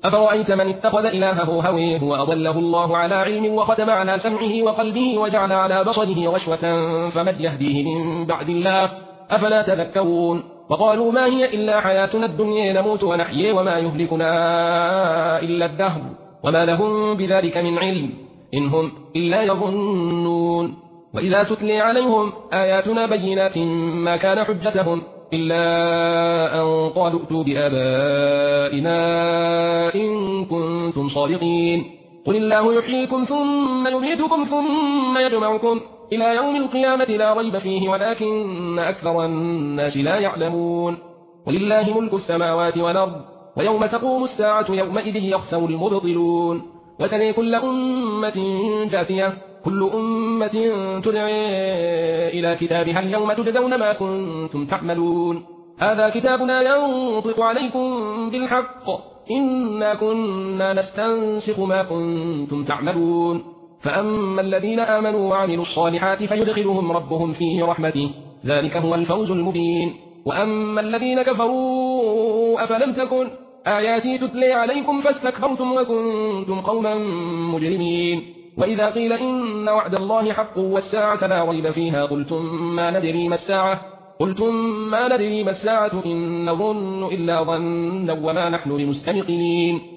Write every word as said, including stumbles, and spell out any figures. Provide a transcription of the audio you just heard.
أفرأيت من اتخذ إلهه هويه وأضله الله على علم وختم على سمعه وقلبه وجعل على بصره غشوة فمن يهديه من بعد الله أفلا تذكرون وقالوا ما هي إلا حياتنا الدنيا نموت ونحيي وما يهلكنا إلا الدهر وما لهم بذلك من علم إن هم إلا يظنون وإذا تتلي عليهم آياتنا بينات ما كان حجتهم إلا أن قالوا ائتوا بآبائنا إن كنتم صادقين قل الله يحييكم ثم يميتكم ثم يجمعكم إلى يوم القيامة لا ريب فيه ولكن أكثر الناس لا يعلمون ولله ملك السماوات والأرض ويوم تقوم الساعة يومئذ يخسر المبطلون وترى كل أمة جاثية كل أمة تدعي إلى كتابها اليوم تجزون ما كنتم تعملون هذا كتابنا ينطق عليكم بالحق إنا كنا نستنسخ ما كنتم تعملون فأما الذين آمنوا وعملوا الصالحات فيدخلهم ربهم فيه رحمته ذلك هو الفوز المبين وأما الذين كفروا أفلم تكن آياتي تتلي عليكم فاستكبرتم وكنتم قوما مجرمين وإذا قيل إن وعد الله حق والساعة لا ريب فيها قلتم ما ندري ما الساعة قلتم ما ندري ما الساعة إن نظن إلا ظنا وما نحن بمستيقنين